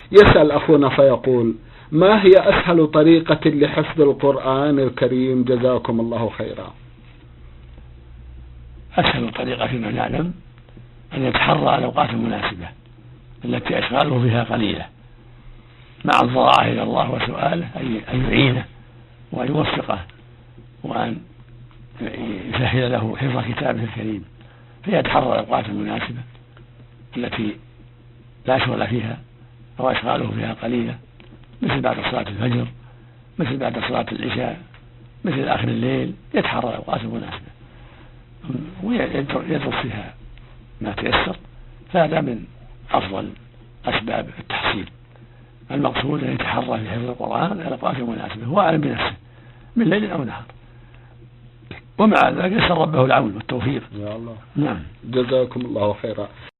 يسأل أخونا فيقول: ما هي أسهل طريقة لحفظ القرآن الكريم جزاكم الله خيرا؟ أسهل طريقة فيما نعلم أن يتحرى الأوقات المناسبة التي أشغاله فيها قليلة، مع الضراعة إلى الله وسؤاله أن يعينه وأن يوفقه وأن يسهل له حفظ كتابه الكريم، فيتحرى الأوقات المناسبة التي لا شغل فيها أو أشغاله فيها قليلة، مثل بعد صلاة الفجر، مثل بعد صلاة العشاء، مثل آخر الليل، يتحرى الأوقات المناسبة ويدرس فيها ما تيسر، فهذا من أفضل أسباب التحصيل. المقصود أن يتحرى في حفظ القرآن على الأوقات المناسبة، هو أعلم بنفسه من ليل أو نهار، ومع ذلك يسأل ربه العون والتوفيق. يا الله. نعم. جزاكم الله خيرا.